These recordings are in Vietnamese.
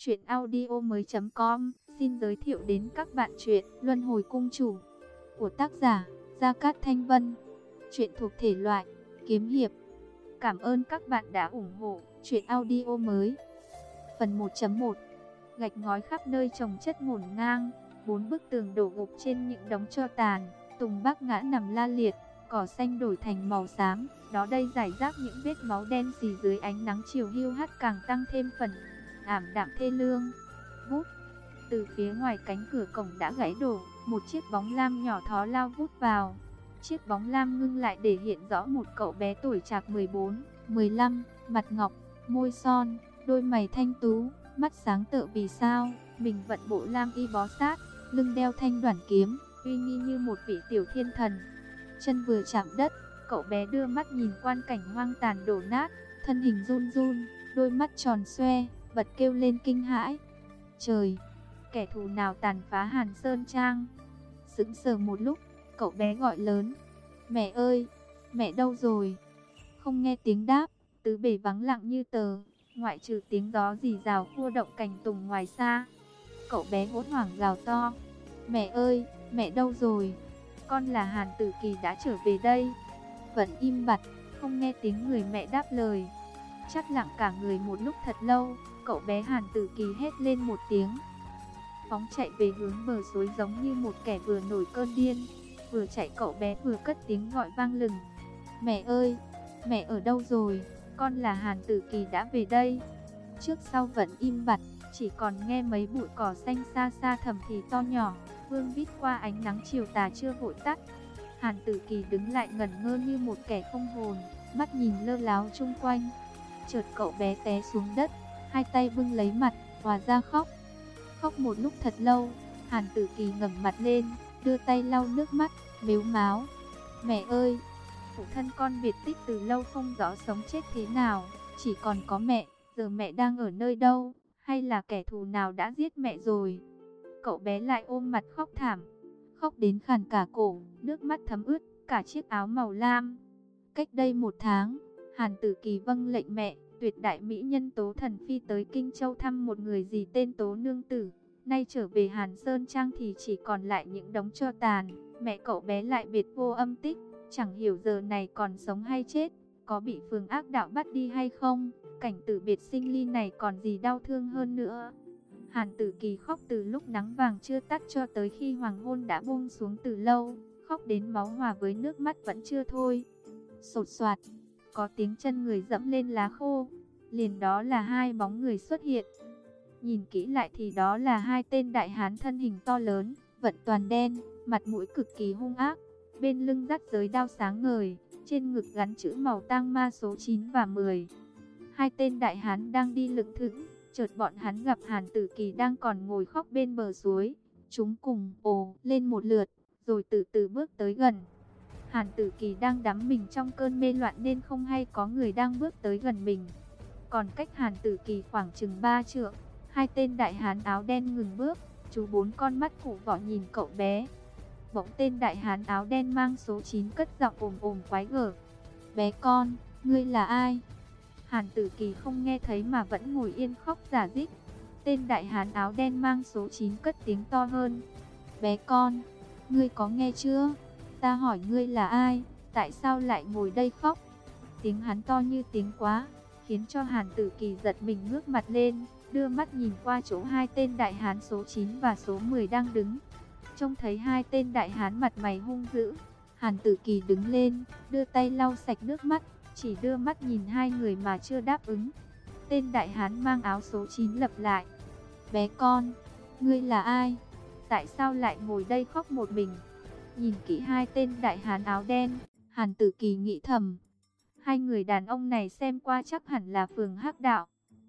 Truyệnaudiomoi.com xin giới thiệu đến các bạn truyện Luân Hồi Cung Chủ của tác giả Gia Cát Thanh Vân. Truyện thuộc thể loại kiếm hiệp. Cảm ơn các bạn đã ủng hộ truyện audio mới. Phần 1.1 Gạch ngói khắp nơi chồng chất ngổn ngang, 4 bức tường đổ gục trên những đống tro tàn, tùng bác ngã nằm la liệt, cỏ xanh đổi thành màu xám, đó đây rải rác những vết máu đen xì dưới ánh nắng chiều hiu hắt càng tăng thêm phần ảm đạm thê lương. Vút, từ phía ngoài cánh cửa cổng đã gãy đổ, một chiếc bóng lam nhỏ thó lao vút vào. Chiếc bóng lam ngưng lại để hiện rõ một cậu bé tuổi trạc 14, 15, mặt ngọc, môi son, đôi mày thanh tú, mắt sáng tựa vì sao. Mình vận bộ lam y bó sát, lưng đeo thanh đoản kiếm, uy nghi như một vị tiểu thiên thần. Chân vừa chạm đất, cậu bé đưa mắt nhìn quan cảnh hoang tàn đổ nát, thân hình run run, đôi mắt tròn xoe, bật kêu lên kinh hãi. Trời, kẻ thù nào tàn phá Hàn Sơn Trang? Sững sờ một lúc, cậu bé gọi lớn: "Mẹ ơi, mẹ đâu rồi?" Không nghe tiếng đáp, tứ bề vắng lặng như tờ, ngoại trừ tiếng gió rì rào khua động cành tùng ngoài xa. Cậu bé hốt hoảng gào to: "Mẹ ơi, mẹ đâu rồi? Con là Hàn Tử Kỳ đã trở về đây." Vẫn im bặt, không nghe tiếng người mẹ đáp lời. Chắc lặng cả người một lúc thật lâu, cậu bé Hàn Tử Kỳ hét lên một tiếng, phóng chạy về hướng bờ suối giống như một kẻ vừa nổi cơn điên. Vừa chạy cậu bé vừa cất tiếng gọi vang lừng: "Mẹ ơi, mẹ ở đâu rồi? Con là Hàn Tử Kỳ đã về đây." Trước sau vẫn im bặt, chỉ còn nghe mấy bụi cỏ xanh xa xa thầm thì to nhỏ, vương vít qua ánh nắng chiều tà chưa vội tắt. Hàn Tử Kỳ đứng lại ngẩn ngơ như một kẻ không hồn, mắt nhìn lơ láo chung quanh. Chợt cậu bé té xuống đất, hai tay bưng lấy mặt, òa ra khóc. Khóc một lúc thật lâu, Hàn Tử Kỳ ngẩng mặt lên, đưa tay lau nước mắt, mếu máo: "Mẹ ơi, phụ thân con biệt tích từ lâu không rõ sống chết thế nào, chỉ còn có mẹ, giờ mẹ đang ở nơi đâu, hay là kẻ thù nào đã giết mẹ rồi?" Cậu bé lại ôm mặt khóc thảm, khóc đến khàn cả cổ, nước mắt thấm ướt cả chiếc áo màu lam. Cách đây 1 tháng, Hàn Tử Kỳ vâng lệnh mẹ, tuyệt đại mỹ nhân Tố Thần Phi tới Kinh Châu thăm một người gì tên Tố Nương Tử. Nay trở về Hàn Sơn Trang thì chỉ còn lại những đống tro tàn. Mẹ cậu bé lại biệt vô âm tích, chẳng hiểu giờ này còn sống hay chết, có bị phường ác đạo bắt đi hay không. Cảnh tử biệt sinh ly này còn gì đau thương hơn nữa. Hàn Tử Kỳ khóc từ lúc nắng vàng chưa tắt cho tới khi hoàng hôn đã buông xuống từ lâu, khóc đến máu hòa với nước mắt vẫn chưa thôi. Sột soạt, có tiếng chân người dẫm lên lá khô, liền đó là hai bóng người xuất hiện. Nhìn kỹ lại thì đó là hai tên đại hán thân hình to lớn, vận toàn đen, mặt mũi cực kỳ hung ác, bên lưng dắt giới đao sáng ngời, trên ngực gắn chữ màu tang ma số 9 và 10. Hai tên đại hán đang đi lững thững, chợt bọn hắn gặp Hàn Tử Kỳ đang còn ngồi khóc bên bờ suối. Chúng cùng ồ lên một lượt, rồi từ từ bước tới gần. Hàn Tử Kỳ đang đắm mình trong cơn mê loạn nên không hay có người đang bước tới gần mình. Còn cách Hàn Tử Kỳ khoảng chừng 3 trượng, hai tên đại hán áo đen ngừng bước, chú 4 con mắt cụ vỏ nhìn cậu bé. Bỗng tên đại hán áo đen mang số 9 cất giọng ồm ồm quái gở: "Bé con, ngươi là ai?" Hàn Tử Kỳ không nghe thấy mà vẫn ngồi yên khóc rả rích. Tên đại hán áo đen mang số 9 cất tiếng to hơn: "Bé con, ngươi có nghe chưa? Ta hỏi ngươi là ai, tại sao lại ngồi đây khóc?" Tiếng hắn to như tiếng quá, khiến cho Hàn Tử Kỳ giật mình ngước mặt lên, đưa mắt nhìn qua chỗ hai tên đại hán số 9 và số 10 đang đứng. Trông thấy hai tên đại hán mặt mày hung dữ, Hàn Tử Kỳ đứng lên, đưa tay lau sạch nước mắt, chỉ đưa mắt nhìn hai người mà chưa đáp ứng. Tên đại hán mang áo số 9 lặp lại: "Bé con, ngươi là ai? Tại sao lại ngồi đây khóc một mình?" Nhìn kỹ hai tên đại hán áo đen, Hàn Tử Kỳ nghĩ thầm, hai người đàn ông này xem qua chắc hẳn là phường hắc đạo.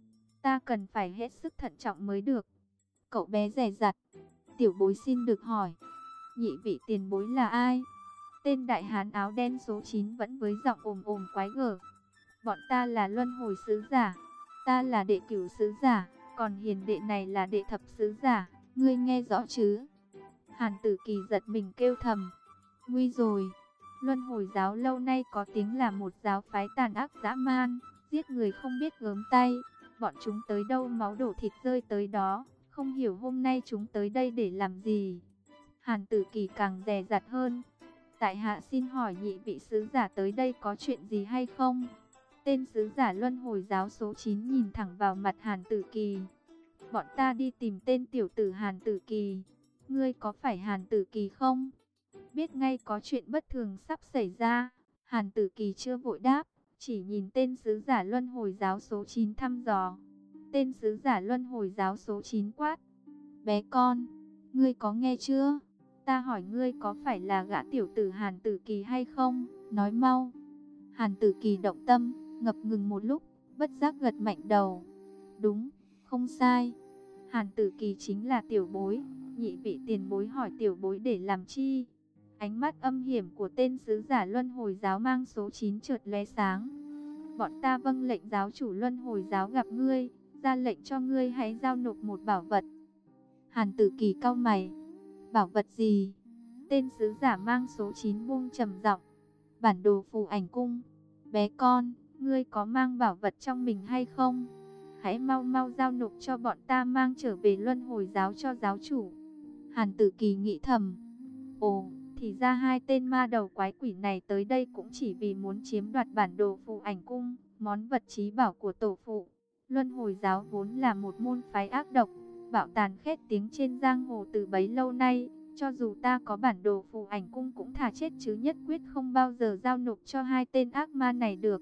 Ta cần phải hết sức thận trọng mới được. Cậu bé dè dặt: "Tiểu bối xin được hỏi, nhị vị tiền bối là ai?" Tên đại hán áo đen số 9 vẫn với giọng ồm ồm quái gở: "Bọn ta là luân hồi sứ giả, ta là đệ cửu sứ giả, còn hiền đệ này là đệ thập sứ giả, ngươi nghe rõ chứ?" Hàn Tử Kỳ giật mình kêu thầm: "Nguy rồi, luân hồi giáo lâu nay có tiếng là một giáo phái tàn ác dã man, giết người không biết gớm tay, Bọn chúng tới đâu máu đổ thịt rơi tới đó, không hiểu hôm nay chúng tới đây để làm gì. Hàn Tử Kỳ càng dè dặt hơn. Tại hạ xin hỏi nhị vị sứ giả tới đây có chuyện gì hay không? Tên sứ giả luân hồi giáo số 9 nhìn thẳng vào mặt Hàn Tử Kỳ. Bọn ta đi tìm tên tiểu tử Hàn Tử Kỳ. Ngươi có phải Hàn Tử Kỳ không? Biết ngay có chuyện bất thường sắp xảy ra. Hàn Tử Kỳ chưa vội đáp, chỉ nhìn tên sứ giả luân hồi giáo số 9 thăm dò. Tên sứ giả luân hồi giáo số 9 quát. Bé con, ngươi có nghe chưa? Ta hỏi ngươi có phải là gã tiểu tử Hàn Tử Kỳ hay không? Nói mau. Hàn Tử Kỳ động tâm, ngập ngừng một lúc, bất giác gật mạnh đầu. Đúng, không sai. Hàn Tử Kỳ chính là tiểu bối. Nhị vị tiền bối hỏi tiểu bối để làm chi? Ánh mắt âm hiểm của tên sứ giả luân hồi giáo mang số 9 chợt lóe sáng. Bọn ta vâng lệnh giáo chủ luân hồi giáo gặp ngươi, ra lệnh cho ngươi hãy giao nộp một bảo vật. Hàn Tử Kỳ cau mày. Bảo vật gì? Tên sứ giả mang số 9 buông trầm giọng. Bản đồ phù ảnh cung. Bé con, ngươi có mang bảo vật trong mình hay không? Hãy mau mau giao nộp cho bọn ta mang trở về luân hồi giáo cho giáo chủ. Hàn Tử Kỳ nghĩ thầm. Ồ, thì ra hai tên ma đầu quái quỷ này tới đây cũng chỉ vì muốn chiếm đoạt bản đồ phù ảnh cung, món vật chí bảo của tổ phụ. Luân hồi giáo vốn là một môn phái ác độc, bạo tàn khét tiếng trên giang hồ từ bấy lâu nay. Cho dù ta có bản đồ phù ảnh cung cũng thà chết chứ nhất quyết không bao giờ giao nộp cho hai tên ác ma này được.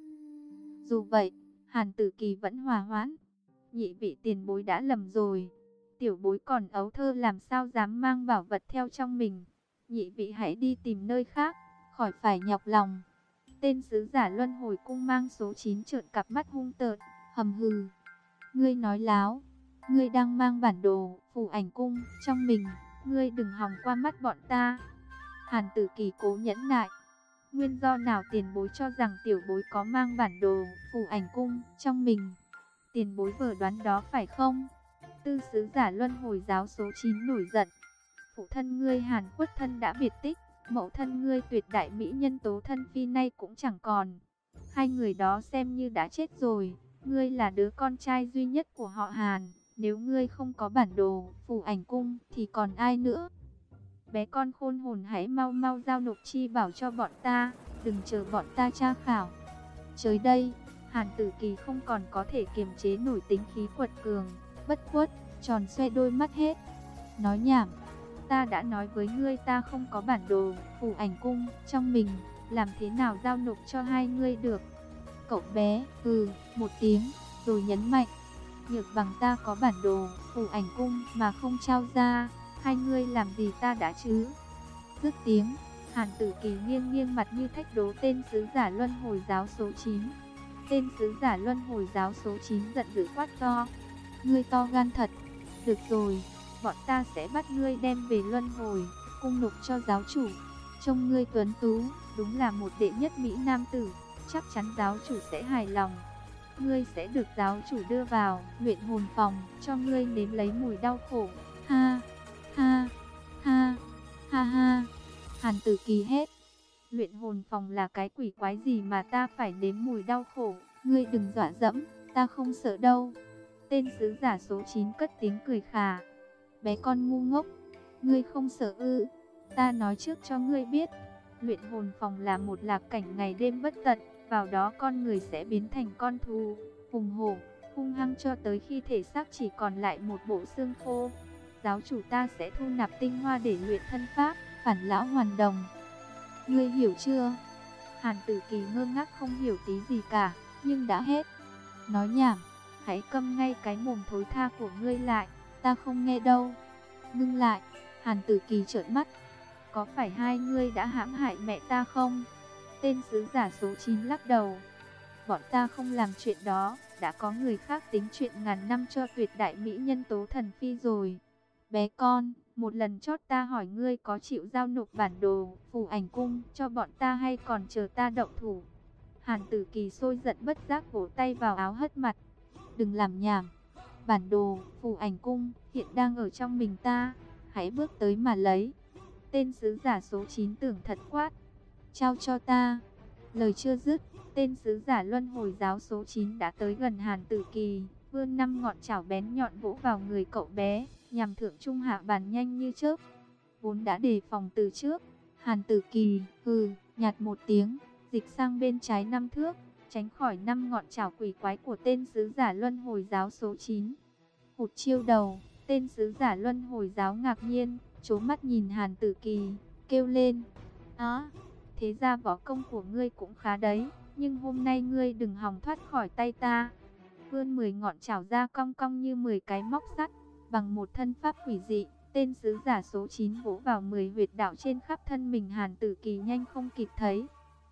Dù vậy, Hàn Tử Kỳ vẫn hòa hoãn. Nhị vị tiền bối đã lầm rồi. Tiểu bối còn ấu thơ làm sao dám mang bảo vật theo trong mình. Nhị vị hãy đi tìm nơi khác, khỏi phải nhọc lòng. Tên sứ giả luân hồi cung mang số 9 trợn cặp mắt hung tợn, hầm hừ. Ngươi nói láo, ngươi đang mang bản đồ phù ảnh cung trong mình. Ngươi đừng hòng qua mắt bọn ta. Hàn Tử Kỳ cố nhẫn nại. Nguyên do nào tiền bối cho rằng tiểu bối có mang bản đồ phù ảnh cung trong mình? Tiền bối vừa đoán đó phải không? Tư sứ giả luân hồi giáo số 9 nổi giận. Phụ thân ngươi Hàn Khuất Thân đã biệt tích, mẫu thân ngươi tuyệt đại mỹ nhân Tố Thân Phi nay cũng chẳng còn. Hai người đó xem như đã chết rồi. Ngươi là đứa con trai duy nhất của họ Hàn. Nếu ngươi không có bản đồ phù ảnh cung thì còn ai nữa? Bé con khôn hồn, hãy mau mau giao nộp chi bảo cho bọn ta, đừng chờ bọn ta tra khảo. Trời đây, Hàn Tử Kỳ không còn có thể kiềm chế nổi tính khí quật cường, bất khuất, tròn xoe đôi mắt hết. Nói nhảm, ta đã nói với ngươi ta không có bản đồ phù ảnh cung trong mình, làm thế nào giao nộp cho hai ngươi được? Cậu bé, một tiếng, rồi nhấn mạnh. Nhược bằng ta có bản đồ phù ảnh cung mà không trao ra, hai ngươi làm gì ta đã chứ? Dứt tiếng, Hàn Tử Kỳ nghiêng nghiêng mặt như thách đố tên sứ giả luân hồi giáo số 9. Tên sứ giả luân hồi giáo số 9 giận dữ quát to. Ngươi to gan thật. Được rồi, bọn ta sẽ bắt ngươi đem về luân hồi cung nộp cho giáo chủ. Trông ngươi tuấn tú, đúng là một đệ nhất mỹ nam tử, chắc chắn giáo chủ sẽ hài lòng. Ngươi sẽ được giáo chủ đưa vào luyện hồn phòng, cho ngươi nếm lấy mùi đau khổ. Ha, ha, ha, ha ha. Hàn Tử Kỳ hét. Luyện hồn phòng là cái quỷ quái gì mà ta phải nếm mùi đau khổ? Ngươi đừng dọa dẫm, ta không sợ đâu. Tên sứ giả số 9 cất tiếng cười khà. Bé con ngu ngốc, ngươi không sợ ư? Ta nói trước cho ngươi biết, luyện hồn phòng là một lạc cảnh ngày đêm bất tận. Vào đó con người sẽ biến thành con thú, hùng hổ, hung hăng cho tới khi thể xác chỉ còn lại một bộ xương khô. Giáo chủ ta sẽ thu nạp tinh hoa để luyện thân pháp, phản lão hoàn đồng. Ngươi hiểu chưa? Hàn Tử Kỳ ngơ ngác không hiểu tí gì cả, nhưng đã hết. Nói nhảm, hãy câm ngay cái mồm thối tha của ngươi lại, ta không nghe đâu. Ngưng lại, Hàn Tử Kỳ trợn mắt. Có phải hai ngươi đã hãm hại mẹ ta không? Tên sứ giả số 9 lắc đầu. Bọn ta không làm chuyện đó, đã có người khác tính chuyện ngàn năm cho tuyệt đại mỹ nhân Tố Thần Phi rồi. Bé con, một lần chót ta hỏi ngươi có chịu giao nộp bản đồ phù ảnh cung cho bọn ta hay còn chờ ta động thủ? Hàn Tử Kỳ sôi giận bất giác vỗ tay vào áo hất mặt. Đừng làm nhảm, bản đồ phù ảnh cung hiện đang ở trong mình ta, hãy bước tới mà lấy. Tên sứ giả số 9 tưởng thật quát. Trao cho ta. Lời chưa dứt, tên sứ giả luân hồi giáo số 9 đã tới gần Hàn Tử Kỳ. vươn 5 ngọn chảo bén nhọn vỗ vào người cậu bé, nhằm thượng trung hạ bàn nhanh như chớp. Vốn đã đề phòng từ trước, Hàn Tử Kỳ nhạt một tiếng, dịch sang bên trái 5 thước, tránh khỏi 5 ngọn chảo quỷ quái của tên sứ giả luân hồi giáo số 9. Hụt chiêu đầu, tên sứ giả luân hồi giáo ngạc nhiên, trố mắt nhìn Hàn Tử Kỳ, kêu lên: "Á, thế ra võ công của ngươi cũng khá đấy, nhưng hôm nay ngươi đừng hòng thoát khỏi tay ta." Vươn 10 ngọn chảo ra cong cong như 10 cái móc sắt, bằng một thân pháp quỷ dị, tên sứ giả số 9 vỗ vào 10 huyệt đạo trên khắp thân mình Hàn Tử Kỳ nhanh không kịp thấy.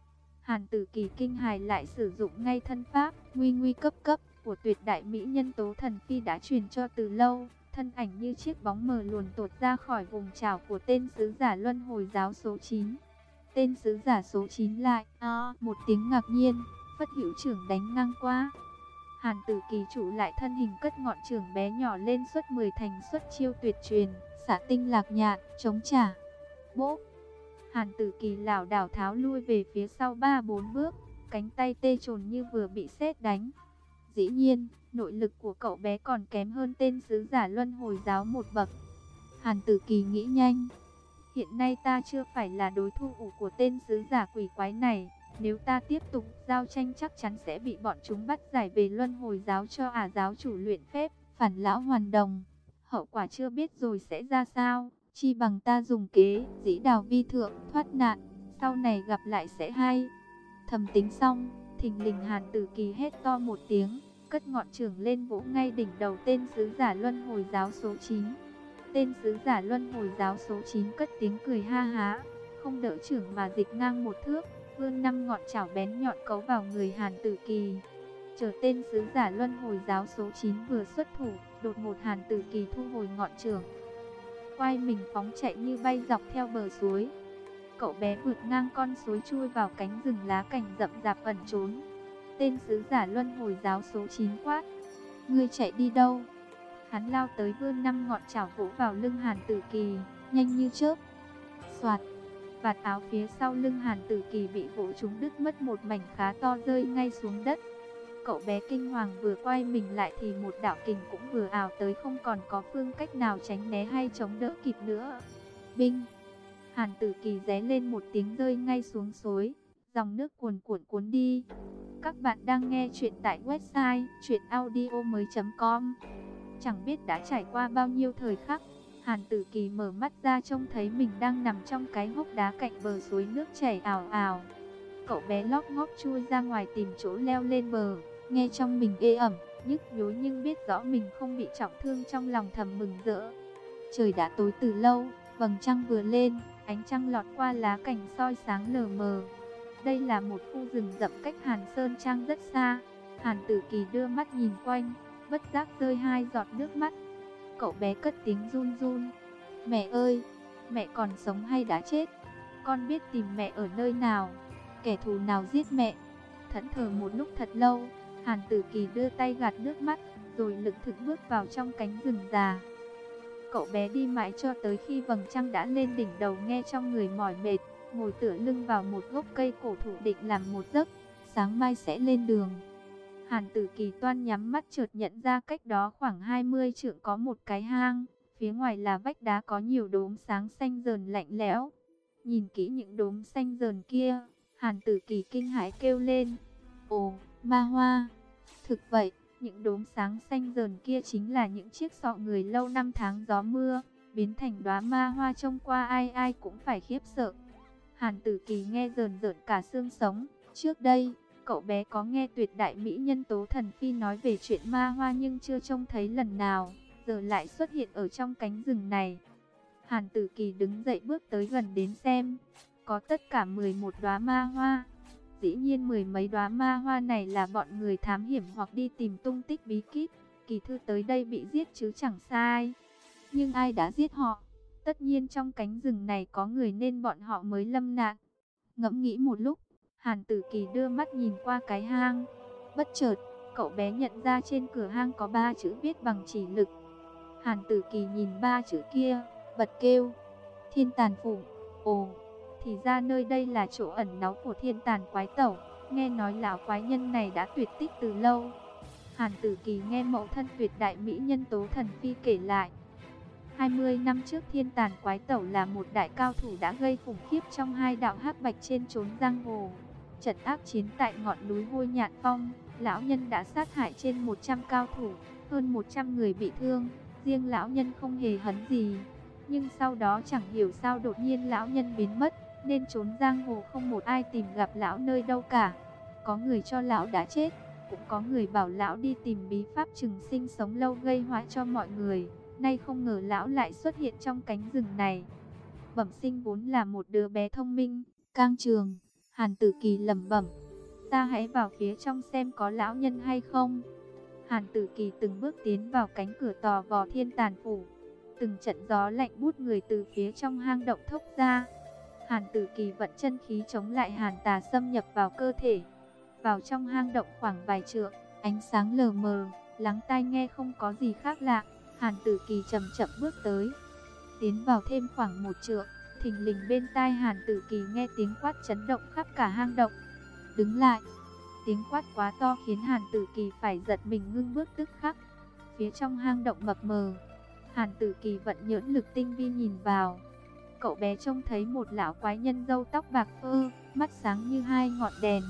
Hàn Tử Kỳ kinh hài lại sử dụng ngay thân pháp nguy nguy cấp cấp của tuyệt đại mỹ nhân Tố Thần Phi đã truyền cho từ lâu, thân ảnh như chiếc bóng mờ luồn tột ra khỏi vùng chảo của tên sứ giả luân hồi giáo số 9. Tên sứ giả số 9 lại một tiếng ngạc nhiên, phất hữu trưởng đánh ngang qua. Hàn Tử Kỳ trụ lại thân hình, cất ngọn chưởng bé nhỏ lên xuất 10 thành xuất chiêu tuyệt truyền, xả tinh lạc nhạn, chống trả. Bốp! Hàn Tử Kỳ lảo đảo tháo lui về phía sau 3-4 bước, cánh tay tê chồn như vừa bị sét đánh. Dĩ nhiên, nội lực của cậu bé còn kém hơn tên sứ giả luân hồi giáo một bậc. Hàn Tử Kỳ nghĩ nhanh, hiện nay ta chưa phải là đối thủ của tên sứ giả quỷ quái này. Nếu ta tiếp tục giao tranh chắc chắn sẽ bị bọn chúng bắt giải về luân hồi giáo cho giáo chủ luyện phép, phản lão hoàn đồng. Hậu quả chưa biết rồi sẽ ra sao, chi bằng ta dùng kế dĩ đào vi thượng thoát nạn, sau này gặp lại sẽ hay. Thầm tính xong, thình lình Hàn Tử Kỳ hét to một tiếng, cất ngọn chưởng lên vỗ ngay đỉnh đầu tên sứ giả luân hồi giáo số 9. Tên sứ giả luân hồi giáo số 9 cất tiếng cười ha há, không đỡ chưởng mà dịch ngang một thước, vươn 5 ngọn chảo bén nhọn cấu vào người Hàn Tử Kỳ. Chờ tên sứ giả luân hồi giáo số 9 vừa xuất thủ, đột ngột Hàn Tử Kỳ thu hồi ngọn chưởng, quay mình phóng chạy như bay dọc theo bờ suối. Cậu bé vượt ngang con suối chui vào cánh rừng lá cành rậm rạp ẩn trốn. Tên sứ giả luân hồi giáo số 9 quát: "Ngươi chạy đi đâu?" Hắn lao tới vươn 5 ngọn chảo vỗ vào lưng Hàn Tử Kỳ, nhanh như chớp. Soạt! Vạt áo phía sau lưng Hàn Tử Kỳ bị vỗ trúng đứt mất một mảnh khá to, rơi ngay xuống đất. Cậu bé kinh hoàng vừa quay mình lại thì một đạo kình cũng vừa ào tới, không còn có phương cách nào tránh né hay chống đỡ kịp nữa. Binh! Hàn Tử Kỳ ré lên một tiếng, rơi ngay xuống suối, dòng nước cuồn cuộn cuốn đi. Các bạn đang nghe chuyện tại website chuyenaudio.com. Chẳng biết đã trải qua bao nhiêu thời khắc, Hàn Tử Kỳ mở mắt ra trông thấy mình đang nằm trong cái hốc đá cạnh bờ suối, nước chảy ào ào. Cậu bé lóp ngóp chui ra ngoài tìm chỗ leo lên bờ, nghe trong mình ê ẩm, nhức nhối nhưng biết rõ mình không bị trọng thương, trong lòng thầm mừng rỡ. Trời đã tối từ lâu, vầng trăng vừa lên, ánh trăng lọt qua lá cành soi sáng lờ mờ. Đây là một khu rừng rậm cách Hàn Sơn Trang rất xa. Hàn Tử Kỳ đưa mắt nhìn quanh, bất giác rơi 2 giọt nước mắt. Cậu bé cất tiếng run run: "Mẹ ơi, mẹ còn sống hay đã chết? Con biết tìm mẹ ở nơi nào? Kẻ thù nào giết mẹ?" Thẫn thờ một lúc thật lâu, Hàn Tử Kỳ đưa tay gạt nước mắt, rồi lững thững bước vào trong cánh rừng già. Cậu bé đi mãi cho tới khi vầng trăng đã lên đỉnh đầu, nghe trong người mỏi mệt, ngồi tựa lưng vào một gốc cây cổ thụ định làm một giấc, sáng mai sẽ lên đường. Hàn Tử Kỳ toan nhắm mắt, chợt nhận ra cách đó khoảng 20 trượng có một cái hang, phía ngoài là vách đá có nhiều đốm sáng xanh dờn lạnh lẽo. Nhìn kỹ những đốm xanh dờn kia, Hàn Tử Kỳ kinh hãi kêu lên: "Ồ, ma hoa!" Thực vậy, những đốm sáng xanh dờn kia chính là những chiếc sọ người lâu năm tháng gió mưa, biến thành đóa ma hoa, trông qua ai ai cũng phải khiếp sợ. Hàn Tử Kỳ nghe rờn rợn cả xương sống. Trước đây, cậu bé có nghe tuyệt đại mỹ nhân Tố Thần Phi nói về chuyện ma hoa nhưng chưa trông thấy lần nào, giờ lại xuất hiện ở trong cánh rừng này. Hàn Tử Kỳ đứng dậy bước tới gần đến xem, có tất cả 11 đóa ma hoa. Dĩ nhiên 10 mấy đóa ma hoa này là bọn người thám hiểm hoặc đi tìm tung tích bí kíp, kỳ thư tới đây bị giết chứ chẳng sai. Nhưng ai đã giết họ? Tất nhiên trong cánh rừng này có người nên bọn họ mới lâm nạn. Ngẫm nghĩ một lúc, Hàn Tử Kỳ đưa mắt nhìn qua cái hang. Bất chợt, cậu bé nhận ra trên cửa hang có 3 chữ viết bằng chỉ lực. Hàn Tử Kỳ nhìn 3 chữ kia, bật kêu: "Thiên Tàn Phủ." Ồ, thì ra nơi đây là chỗ ẩn náu của Thiên Tàn Quái Tẩu. Nghe nói lão quái nhân này đã tuyệt tích từ lâu. Hàn Tử Kỳ nghe mẫu thân tuyệt đại mỹ nhân Tố Thần Phi kể lại. 20 năm trước Thiên Tàn Quái Tẩu là một đại cao thủ đã gây khủng khiếp trong hai đạo hắc bạch trên chốn giang hồ. Trận ác chiến tại ngọn núi Hôi Nhạn Phong, lão nhân đã sát hại trên 100 cao thủ, hơn 100 người bị thương, riêng lão nhân không hề hấn gì. Nhưng sau đó chẳng hiểu sao đột nhiên lão nhân biến mất, nên chốn giang hồ không một ai tìm gặp lão nơi đâu cả. Có người cho lão đã chết, cũng có người bảo lão đi tìm bí pháp trường sinh sống lâu gây họa cho mọi người. Nay không ngờ lão lại xuất hiện trong cánh rừng này. Bẩm sinh vốn là một đứa bé thông minh, cang trường. Hàn Tử Kỳ lẩm bẩm, ta hãy vào phía trong xem có lão nhân hay không. Hàn Tử Kỳ từng bước tiến vào cánh cửa tò vò Thiên Tàn Phủ. Từng trận gió lạnh buốt người từ phía trong hang động thốc ra. Hàn Tử Kỳ vận chân khí chống lại hàn tà xâm nhập vào cơ thể. Vào trong hang động khoảng vài trượng, ánh sáng lờ mờ, lắng tai nghe không có gì khác lạ. Hàn Tử Kỳ chậm chậm bước tới, tiến vào thêm khoảng 1 trượng, thình lình bên tai Hàn Tử Kỳ nghe tiếng quát chấn động khắp cả hang động. Đứng lại! Tiếng quát quá to khiến Hàn Tử Kỳ phải giật mình ngưng bước tức khắc. Phía trong hang động mập mờ, Hàn Tử Kỳ vận nhẫn lực tinh vi nhìn vào. Cậu bé trông thấy một lão quái nhân râu tóc bạc phơ, mắt sáng như hai ngọn đèn.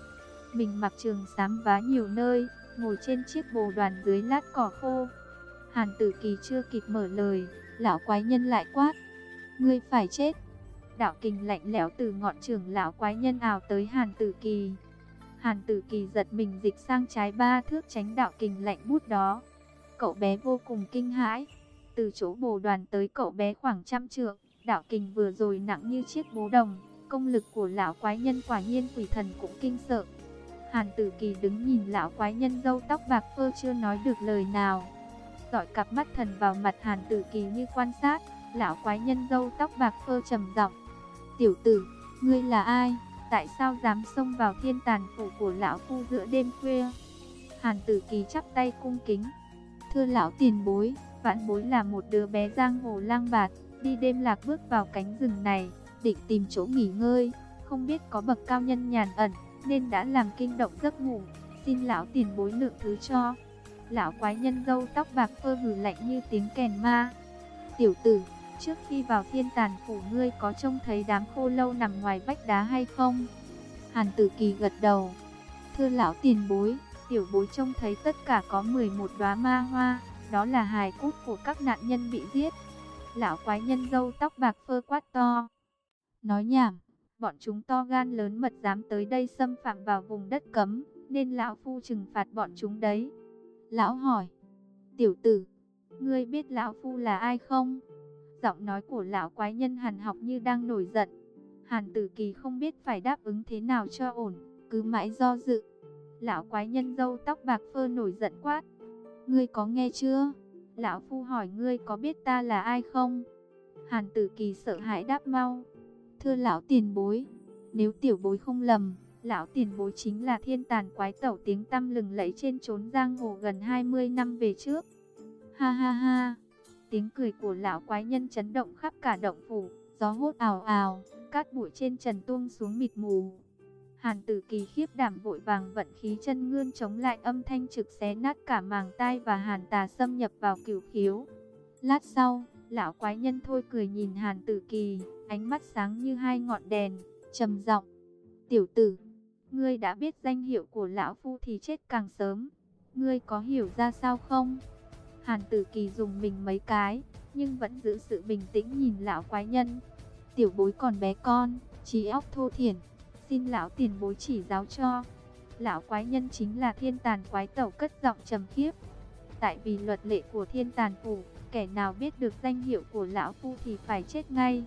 Mình mặc trường xám vá nhiều nơi, ngồi trên chiếc bồ đoàn dưới lát cỏ khô. Hàn Tử Kỳ chưa kịp mở lời, lão quái nhân lại quát, ngươi phải chết. Đạo kình lạnh lẽo từ ngọn trường lão quái nhân ào tới Hàn Tử Kỳ. Hàn Tử Kỳ giật mình dịch sang trái 3 thước tránh đạo kình lạnh bút đó. Cậu bé vô cùng kinh hãi. Từ chỗ bồ đoàn tới cậu bé khoảng 100 trượng, đạo kình vừa rồi nặng như chiếc bố đồng. Công lực của lão quái nhân quả nhiên quỷ thần cũng kinh sợ. Hàn Tử Kỳ đứng nhìn lão quái nhân râu tóc bạc phơ chưa nói được lời nào. Dọi cặp mắt thần vào mặt Hàn Tử Kỳ như quan sát. Lão quái nhân râu tóc bạc phơ trầm giọng, tiểu tử, ngươi là ai? Tại sao dám xông vào Thiên Tàn Phủ của lão phu giữa đêm khuya? Hàn Tử Kỳ chắp tay cung kính, thưa lão tiền bối, vãn bối là một đứa bé giang hồ lang bạt, đi đêm lạc bước vào cánh rừng này, định tìm chỗ nghỉ ngơi, không biết có bậc cao nhân nhàn ẩn, nên đã làm kinh động giấc ngủ, xin lão tiền bối lượng thứ cho. Lão quái nhân râu tóc bạc phơ hừ lạnh như tiếng kèn ma, tiểu tử, trước khi vào Thiên Tàn Phủ ngươi có trông thấy đám khô lâu nằm ngoài vách đá hay không? Hàn Tử Kỳ gật đầu, thưa lão tiền bối, tiểu bối trông thấy tất cả có 11 đóa ma hoa, đó là hài cốt của các nạn nhân bị giết. Lão quái nhân râu tóc bạc phơ quát to, nói nhảm, bọn chúng to gan lớn mật dám tới đây xâm phạm vào vùng đất cấm, nên lão phu trừng phạt bọn chúng đấy. Lão hỏi, tiểu tử, ngươi biết lão phu là ai không? Giọng nói của lão quái nhân hàn học như đang nổi giận. Hàn Tử Kỳ không biết phải đáp ứng thế nào cho ổn, cứ mãi do dự. Lão quái nhân râu tóc bạc phơ nổi giận quát, ngươi có nghe chưa? Lão phu hỏi ngươi có biết ta là ai không? Hàn Tử Kỳ sợ hãi đáp mau, thưa lão tiền bối, nếu tiểu bối không lầm, lão tiền bối chính là Thiên Tàn Quái Tẩu tiếng tăm lừng lẫy trên chốn giang hồ gần 20 năm về trước. Ha ha ha! Tiếng cười của lão quái nhân chấn động khắp cả động phủ, gió hốt ào ào, cát bụi trên trần tuông xuống mịt mù. Hàn Tử Kỳ khiếp đảm vội vàng vận khí chân ngươn chống lại âm thanh trực xé nát cả màng tai và hàn tà xâm nhập vào cửu khiếu. Lát sau, lão quái nhân thôi cười nhìn Hàn Tử Kỳ, ánh mắt sáng như hai ngọn đèn, trầm giọng, tiểu tử, ngươi đã biết danh hiệu của lão phu thì chết càng sớm, ngươi có hiểu ra sao không? Hàn Tử Kỳ dùng mình mấy cái, nhưng vẫn giữ sự bình tĩnh nhìn lão quái nhân. Tiểu bối còn bé con, trí óc thô thiển, xin lão tiền bối chỉ giáo cho. Lão quái nhân chính là Thiên Tàn Quái Tẩu cất giọng trầm khiếp. Tại vì luật lệ của Thiên Tàn Phủ, kẻ nào biết được danh hiệu của lão phu thì phải chết ngay.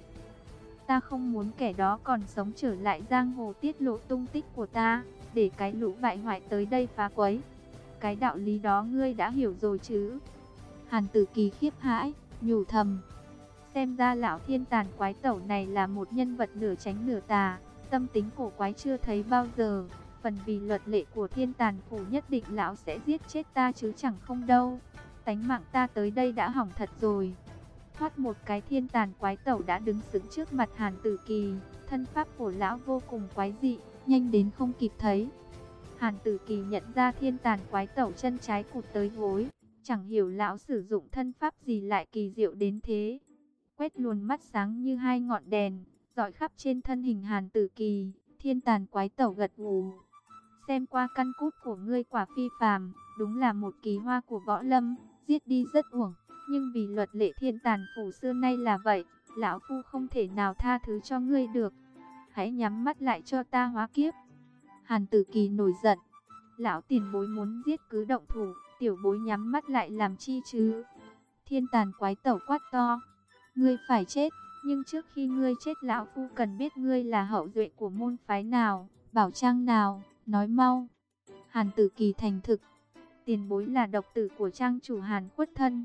Ta không muốn kẻ đó còn sống trở lại giang hồ tiết lộ tung tích của ta, để cái lũ bại hoại tới đây phá quấy. Cái đạo lý đó ngươi đã hiểu rồi chứ? Hàn Tử Kỳ khiếp hãi, nhủ thầm, xem ra lão Thiên Tàn Quái Tẩu này là một nhân vật nửa tránh nửa tà, tâm tính cổ quái chưa thấy bao giờ. Phần vì luật lệ của Thiên Tàn Phủ nhất định lão sẽ giết chết ta chứ chẳng không đâu. Tánh mạng ta tới đây đã hỏng thật rồi. Thoát một cái Thiên Tàn Quái Tẩu đã đứng sững trước mặt Hàn Tử Kỳ. Thân pháp của lão vô cùng quái dị, nhanh đến không kịp thấy. Hàn Tử Kỳ nhận ra thiên tàn quái tẩu chân trái cụt tới gối, chẳng hiểu lão sử dụng thân pháp gì lại kỳ diệu đến thế. Quét luồn mắt sáng như hai ngọn đèn, dọi khắp trên thân hình Hàn Tử Kỳ, thiên tàn quái tẩu gật gù. Xem qua căn cốt của ngươi quả phi phàm, đúng là một kỳ hoa của võ lâm, giết đi rất uổng, nhưng vì luật lệ thiên tàn phủ xưa nay là vậy, lão phu không thể nào tha thứ cho ngươi được. Hãy nhắm mắt lại cho ta hóa kiếp. Hàn Tử Kỳ nổi giận. Lão tiền bối muốn giết cứ động thủ, tiểu bối nhắm mắt lại làm chi chứ? Thiên tàn quái tẩu quát to. Ngươi phải chết, nhưng trước khi ngươi chết lão phu cần biết ngươi là hậu duệ của môn phái nào, bảo trang nào, nói mau. Hàn Tử Kỳ thành thực. Tiền bối là độc tử của trang chủ Hàn Khuất Thân.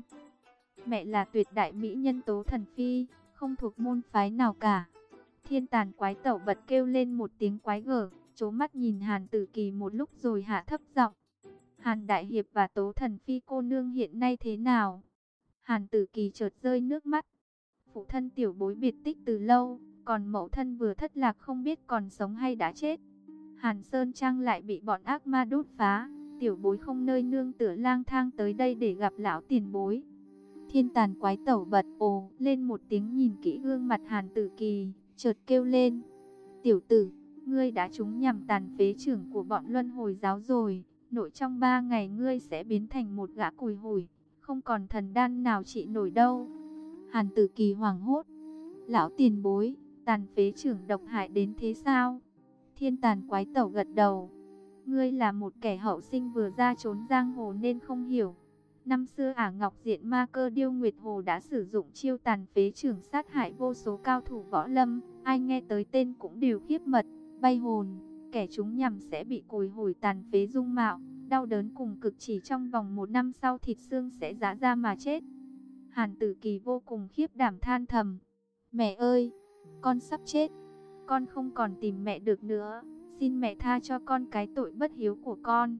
Mẹ là tuyệt đại mỹ nhân Tố Thần Phi, không thuộc môn phái nào cả. Thiên tàn quái tẩu bật kêu lên một tiếng quái gở, trố mắt nhìn Hàn Tử Kỳ một lúc rồi hạ thấp giọng. Hàn Đại Hiệp và Tố Thần Phi cô nương hiện nay thế nào? Hàn Tử Kỳ chợt rơi nước mắt. Phụ thân tiểu bối biệt tích từ lâu, còn mẫu thân vừa thất lạc không biết còn sống hay đã chết. Hàn Sơn Trang lại bị bọn ác ma đốt phá, tiểu bối không nơi nương tựa lang thang tới đây để gặp lão tiền bối. Thiên tàn quái tẩu bật ồ lên một tiếng nhìn kỹ gương mặt Hàn Tử Kỳ, chợt kêu lên. Tiểu tử, ngươi đã trúng nhằm tàn phế trưởng của bọn luân hồi giáo rồi, nội trong 3 ngày ngươi sẽ biến thành một gã cùi hủi, không còn thần đan nào trị nổi đâu. Hàn Tử Kỳ hoảng hốt. Lão tiền bối, tàn phế trưởng độc hại đến thế sao? Thiên tàn quái tẩu gật đầu. Ngươi là một kẻ hậu sinh vừa ra trốn giang hồ nên không hiểu. Năm xưa Ả Ngọc Diện Ma Cơ Điêu Nguyệt Hồ đã sử dụng chiêu tàn phế trưởng sát hại vô số cao thủ võ lâm, ai nghe tới tên cũng đều khiếp mật, bay hồn. Kẻ chúng nhằm sẽ bị cùi hủi tàn phế dung mạo, đau đớn cùng cực, chỉ trong vòng 1 năm sau thịt xương sẽ giã ra mà chết. Hàn Tử Kỳ vô cùng khiếp đảm than thầm. Mẹ ơi, con sắp chết, con không còn tìm mẹ được nữa, xin mẹ tha cho con cái tội bất hiếu của con.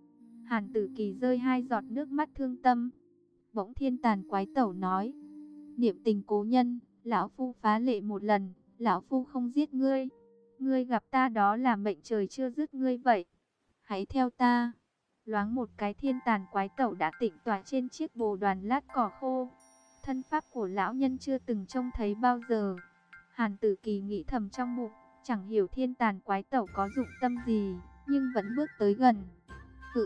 Hàn Tử Kỳ rơi 2 giọt nước mắt thương tâm. Bỗng thiên tàn quái tẩu nói. Niệm tình cố nhân, lão phu phá lệ một lần, lão phu không giết ngươi. Ngươi gặp ta đó là mệnh trời chưa dứt ngươi vậy. Hãy theo ta. Loáng một cái thiên tàn quái tẩu đã tịnh tọa trên chiếc bồ đoàn lát cỏ khô. Thân pháp của lão nhân chưa từng trông thấy bao giờ. Hàn Tử Kỳ nghĩ thầm trong bụng, chẳng hiểu thiên tàn quái tẩu có dụng tâm gì, nhưng vẫn bước tới gần. Hự.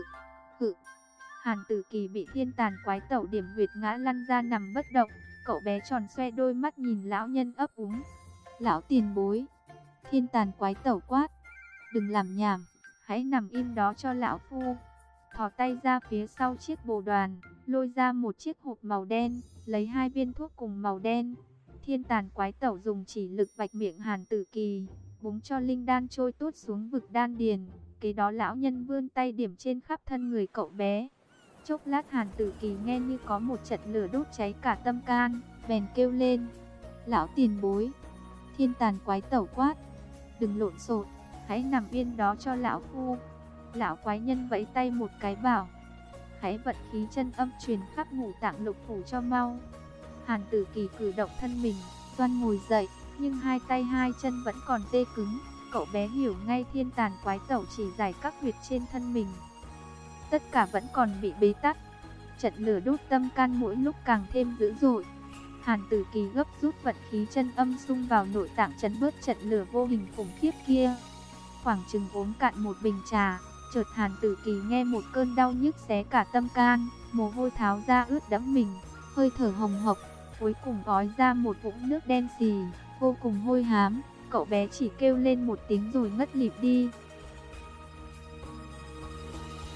Hàn Tử Kỳ bị thiên tàn quái tẩu điểm huyệt ngã lăn ra nằm bất động. Cậu bé tròn xoe đôi mắt nhìn lão nhân ấp úng. Lão tiền bối. Thiên tàn quái tẩu quát. Đừng làm nhảm, hãy nằm im đó cho lão phu. Thò tay ra phía sau chiếc bồ đoàn, lôi ra một chiếc hộp màu đen, lấy 2 viên thuốc cùng màu đen. Thiên tàn quái tẩu dùng chỉ lực vạch miệng Hàn Tử Kỳ, búng cho linh đan trôi tuốt xuống vực đan điền. Kế đó lão nhân vươn tay điểm trên khắp thân người cậu bé. Chốc lát Hàn Tử Kỳ nghe như có một trận lửa đốt cháy cả tâm can, bèn kêu lên. Lão tiền bối. Thiên tàn quái tẩu quát. Đừng lộn xộn, hãy nằm yên đó cho lão phu. Lão quái nhân vẫy tay một cái bảo. Hãy vận khí chân âm truyền khắp ngũ tạng lục phủ cho mau. Hàn Tử Kỳ cử động thân mình, toan ngồi dậy, nhưng 2 tay 2 chân vẫn còn tê cứng. Cậu bé hiểu ngay thiên tàn quái tẩu chỉ giải các huyệt trên thân mình. Tất cả vẫn còn bị bế tắc. Trận lửa đốt tâm can mỗi lúc càng thêm dữ dội. Hàn Tử Kỳ gấp rút vận khí chân âm xung vào nội tạng trấn bớt trận lửa vô hình khủng khiếp kia. Khoảng chừng uống cạn một bình trà, chợt Hàn Tử Kỳ nghe một cơn đau nhức xé cả tâm can, mồ hôi tháo ra ướt đẫm mình, hơi thở hồng hộc, cuối cùng ói ra một vũng nước đen xì, vô cùng hôi hám. Cậu bé chỉ kêu lên một tiếng rồi ngất lịm đi.